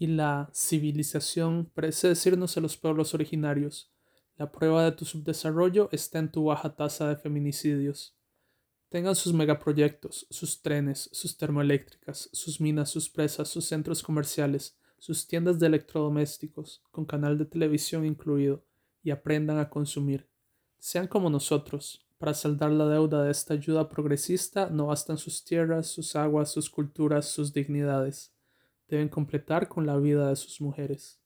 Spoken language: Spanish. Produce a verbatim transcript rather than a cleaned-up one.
Y la civilización parece decirnos a los pueblos originarios: la prueba de tu subdesarrollo está en tu baja tasa de feminicidios. Tengan sus megaproyectos, sus trenes, sus termoeléctricas, sus minas, sus presas, sus centros comerciales, sus tiendas de electrodomésticos, con canal de televisión incluido, y aprendan a consumir. Sean como nosotros. Para saldar la deuda de esta ayuda progresista no bastan sus tierras, sus aguas, sus culturas, sus dignidades. Deben completar con la vida de sus mujeres.